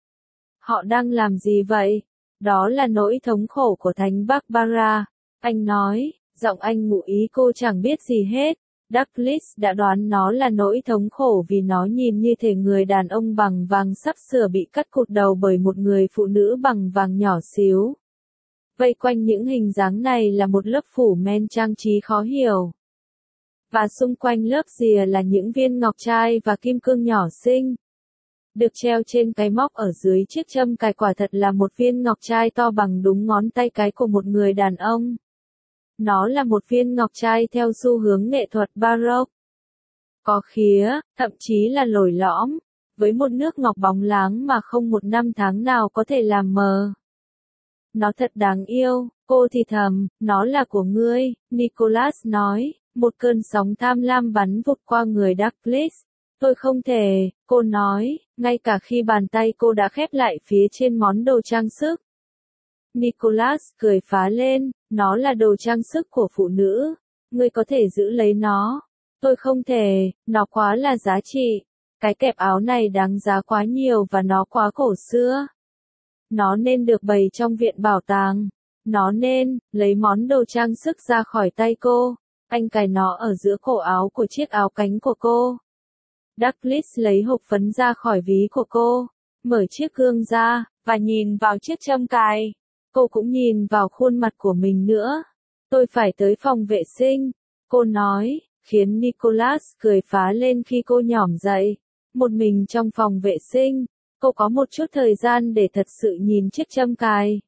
Speaker 1: Họ đang làm gì vậy? Đó là nỗi thống khổ của Thánh Barbara, anh nói, giọng anh ngụ ý cô chẳng biết gì hết. Douglas đã đoán nó là nỗi thống khổ vì nó nhìn như thể người đàn ông bằng vàng sắp sửa bị cắt cụt đầu bởi một người phụ nữ bằng vàng nhỏ xíu. Vây quanh những hình dáng này là một lớp phủ men trang trí khó hiểu. Và xung quanh lớp rìa là những viên ngọc trai và kim cương nhỏ xinh. Được treo trên cái móc ở dưới chiếc châm cài quả thật là một viên ngọc trai to bằng đúng ngón tay cái của một người đàn ông. Nó là một viên ngọc trai theo xu hướng nghệ thuật Baroque. Có khía, thậm chí là lồi lõm, với một nước ngọc bóng láng mà không một năm tháng nào có thể làm mờ. Nó thật đáng yêu, cô thì thầm, nó là của ngươi, Nicholas nói, một cơn sóng tham lam bắn vụt qua người Douglas. Tôi không thể, cô nói, ngay cả khi bàn tay cô đã khép lại phía trên món đồ trang sức. Nicholas cười phá lên, nó là đồ trang sức của phụ nữ, ngươi có thể giữ lấy nó. Tôi không thể, nó quá là giá trị. Cái kẹp áo này đáng giá quá nhiều và nó quá cổ xưa. Nó nên được bày trong viện bảo tàng. Nó nên, lấy món đồ trang sức ra khỏi tay cô. Anh cài nó ở giữa cổ áo của chiếc áo cánh của cô. Douglas lấy hộp phấn ra khỏi ví của cô, mở chiếc gương ra, và nhìn vào chiếc châm cài. Cô cũng nhìn vào khuôn mặt của mình nữa. Tôi phải tới phòng vệ sinh, cô nói, khiến Nicholas cười phá lên khi cô nhỏm dậy. Một mình trong phòng vệ sinh, cô có một chút thời gian để thật sự nhìn chiếc châm cài.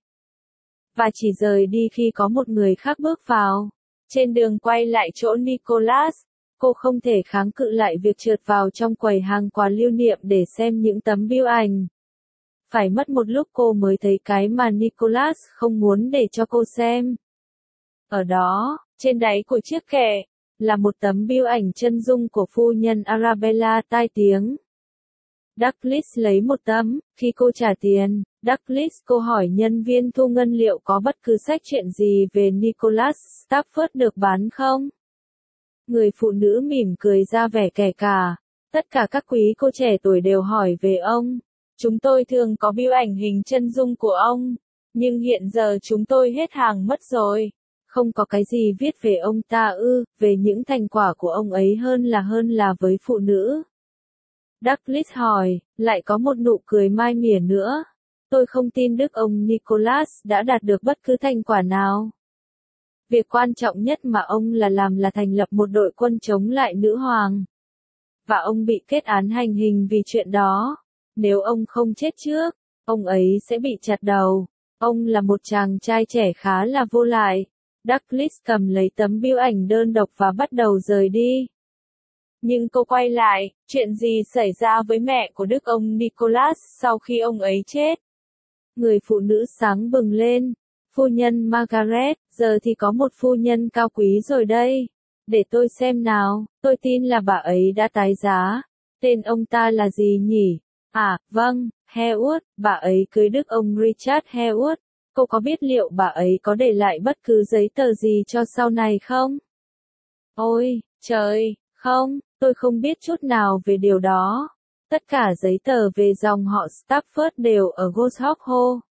Speaker 1: Và chỉ rời đi khi có một người khác bước vào. Trên đường quay lại chỗ Nicholas, cô không thể kháng cự lại việc trượt vào trong quầy hàng quà lưu niệm để xem những tấm bưu ảnh. Phải mất một lúc cô mới thấy cái mà Nicholas không muốn để cho cô xem. Ở đó, trên đáy của chiếc kệ, là một tấm bưu ảnh chân dung của phu nhân Arabella tai tiếng. Douglas lấy một tấm, khi cô trả tiền, Douglas cô hỏi nhân viên thu ngân liệu có bất cứ sách chuyện gì về Nicholas Stafford được bán không? Người phụ nữ mỉm cười ra vẻ kẻ cả. Tất cả các quý cô trẻ tuổi đều hỏi về ông. Chúng tôi thường có bưu ảnh hình chân dung của ông, nhưng hiện giờ chúng tôi hết hàng mất rồi. Không có cái gì viết về ông ta ư, về những thành quả của ông ấy hơn là hơn là với phụ nữ. Douglas hỏi, lại có một nụ cười mai mỉa nữa. Tôi không tin Đức ông Nicholas đã đạt được bất cứ thành quả nào. Việc quan trọng nhất mà ông là làm là thành lập một đội quân chống lại nữ hoàng. Và ông bị kết án hành hình vì chuyện đó. Nếu ông không chết trước, ông ấy sẽ bị chặt đầu. Ông là một chàng trai trẻ khá là vô lại. Douglas cầm lấy tấm bưu ảnh đơn độc và bắt đầu rời đi. Nhưng cô quay lại, chuyện gì xảy ra với mẹ của Đức ông Nicholas sau khi ông ấy chết? Người phụ nữ sáng bừng lên. Phu nhân Margaret, giờ thì có một phu nhân cao quý rồi đây. Để tôi xem nào, tôi tin là bà ấy đã tái giá. Tên ông ta là gì nhỉ? À, vâng, Heywood, bà ấy cưới đức ông Richard Heywood. Cô có biết liệu bà ấy có để lại bất cứ giấy tờ gì cho sau này không? Ôi, trời, không, tôi không biết chút nào về điều đó. Tất cả giấy tờ về dòng họ Stafford đều ở Goshawk Hall.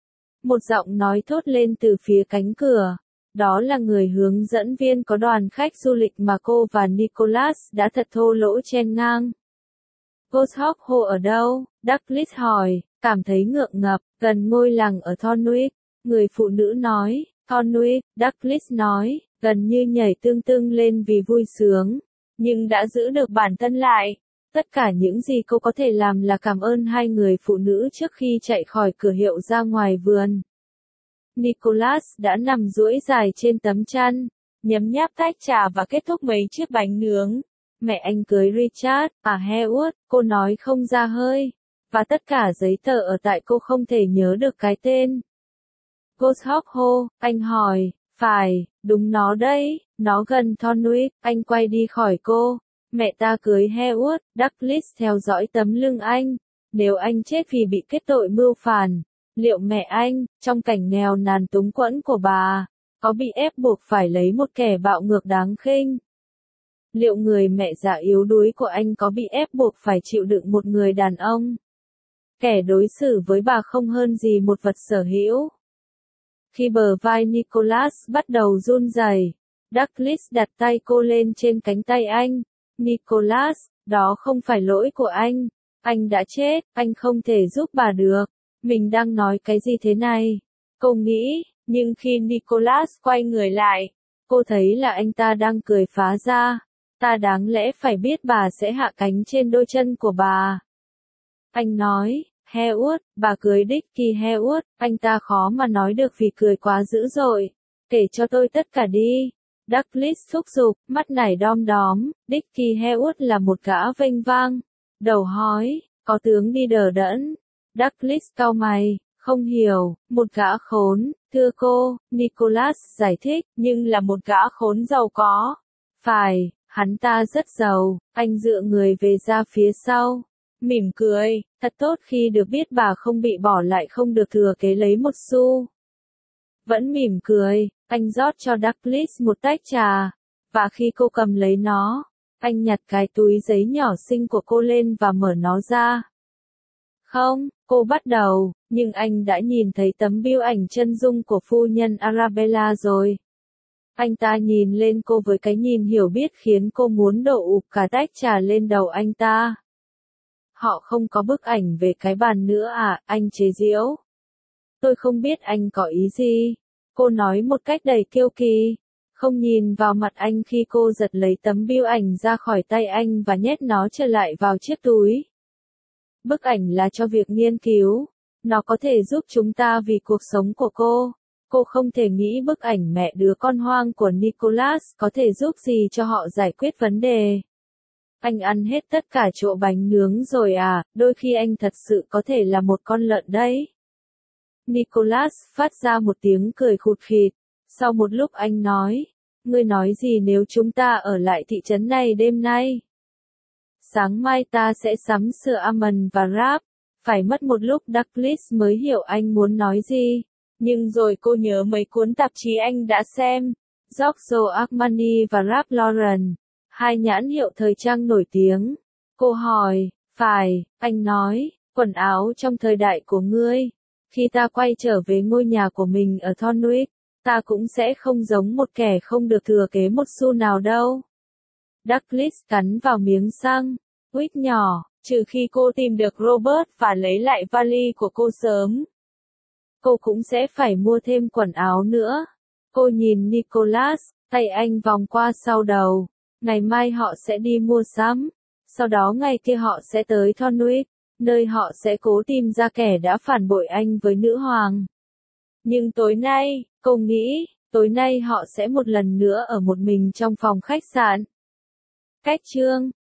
Speaker 1: Một giọng nói thốt lên từ phía cánh cửa. Đó là người hướng dẫn viên có đoàn khách du lịch mà cô và Nicholas đã thật thô lỗ chen ngang. Goshawk Hall ở đâu? Douglas hỏi, cảm thấy ngượng ngập, gần ngôi làng ở Thornwick. Người phụ nữ nói, Thornwick, Douglas nói, gần như nhảy tương tưng lên vì vui sướng, nhưng đã giữ được bản thân lại. Tất cả những gì cô có thể làm là cảm ơn hai người phụ nữ trước khi chạy khỏi cửa hiệu ra ngoài vườn. Nicholas đã nằm duỗi dài trên tấm chăn, nhấm nháp tách trà và kết thúc mấy chiếc bánh nướng. Mẹ anh cưới Richard, à Heywood, cô nói không ra hơi. Và tất cả giấy tờ ở tại cô không thể nhớ được cái tên. Goshawk Hall, anh hỏi, phải, đúng nó đấy, nó gần Thornwick, anh quay đi khỏi cô. Mẹ ta cưới Heywood, Douglas theo dõi tấm lưng anh. Nếu anh chết vì bị kết tội mưu phản, liệu mẹ anh, trong cảnh nghèo nàn túng quẫn của bà, có bị ép buộc phải lấy một kẻ bạo ngược đáng khinh? Liệu người mẹ già yếu đuối của anh có bị ép buộc phải chịu đựng một người đàn ông? Kẻ đối xử với bà không hơn gì một vật sở hữu. Khi bờ vai Nicholas bắt đầu run rẩy, Douglas đặt tay cô lên trên cánh tay anh. Nicholas, đó không phải lỗi của anh. Anh đã chết, anh không thể giúp bà được. Mình đang nói cái gì thế này? Cô nghĩ, nhưng khi Nicholas quay người lại, cô thấy là anh ta đang cười phá ra. Ta đáng lẽ phải biết bà sẽ hạ cánh trên đôi chân của bà. Anh nói, Heywood, bà cưới Dickie Heywood, anh ta khó mà nói được vì cười quá dữ dội. Kể cho tôi tất cả đi. Douglas thúc giục, mắt nảy đom đóm, Dickie Heywood là một gã vênh vang. Đầu hói, có tướng đi đờ đẫn. Douglas cau mày, không hiểu, một gã khốn, thưa cô, Nicholas giải thích, nhưng là một gã khốn giàu có. Phải, hắn ta rất giàu, anh dựa người về ra phía sau. Mỉm cười, thật tốt khi được biết bà không bị bỏ lại không được thừa kế lấy một xu. Vẫn mỉm cười, anh rót cho Douglas một tách trà, và khi cô cầm lấy nó, anh nhặt cái túi giấy nhỏ xinh của cô lên và mở nó ra. Không, cô bắt đầu, nhưng anh đã nhìn thấy tấm bưu ảnh chân dung của phu nhân Arabella rồi. Anh ta nhìn lên cô với cái nhìn hiểu biết khiến cô muốn đổ ụp cả tách trà lên đầu anh ta. Họ không có bức ảnh về cái bàn nữa à, anh chế giễu. Tôi không biết anh có ý gì. Cô nói một cách đầy kiêu kỳ. Không nhìn vào mặt anh khi cô giật lấy tấm bưu ảnh ra khỏi tay anh và nhét nó trở lại vào chiếc túi. Bức ảnh là cho việc nghiên cứu. Nó có thể giúp chúng ta vì cuộc sống của cô. Cô không thể nghĩ bức ảnh mẹ đứa con hoang của Nicholas có thể giúp gì cho họ giải quyết vấn đề. Anh ăn hết tất cả chỗ bánh nướng rồi à, đôi khi anh thật sự có thể là một con lợn đấy. Nicholas phát ra một tiếng cười khụt khịt. Sau một lúc anh nói, ngươi nói gì nếu chúng ta ở lại thị trấn này đêm nay? Sáng mai ta sẽ sắm sửa almond và rap. Phải mất một lúc Douglas mới hiểu anh muốn nói gì. Nhưng rồi cô nhớ mấy cuốn tạp chí anh đã xem. Giorgio Armani và Ralph Lauren. Hai nhãn hiệu thời trang nổi tiếng. Cô hỏi, phải, anh nói, quần áo trong thời đại của ngươi. Khi ta quay trở về ngôi nhà của mình ở Thornwick, ta cũng sẽ không giống một kẻ không được thừa kế một xu nào đâu. Douglas cắn vào miếng xăng, quýt nhỏ, trừ khi cô tìm được Robert và lấy lại vali của cô sớm. Cô cũng sẽ phải mua thêm quần áo nữa. Cô nhìn Nicholas, tay anh vòng qua sau đầu. Ngày mai họ sẽ đi mua sắm. Sau đó ngày kia họ sẽ tới Thornwick, nơi họ sẽ cố tìm ra kẻ đã phản bội anh với nữ hoàng. Nhưng tối nay, cô nghĩ, tối nay họ sẽ một lần nữa ở một mình trong phòng khách sạn. Cách chương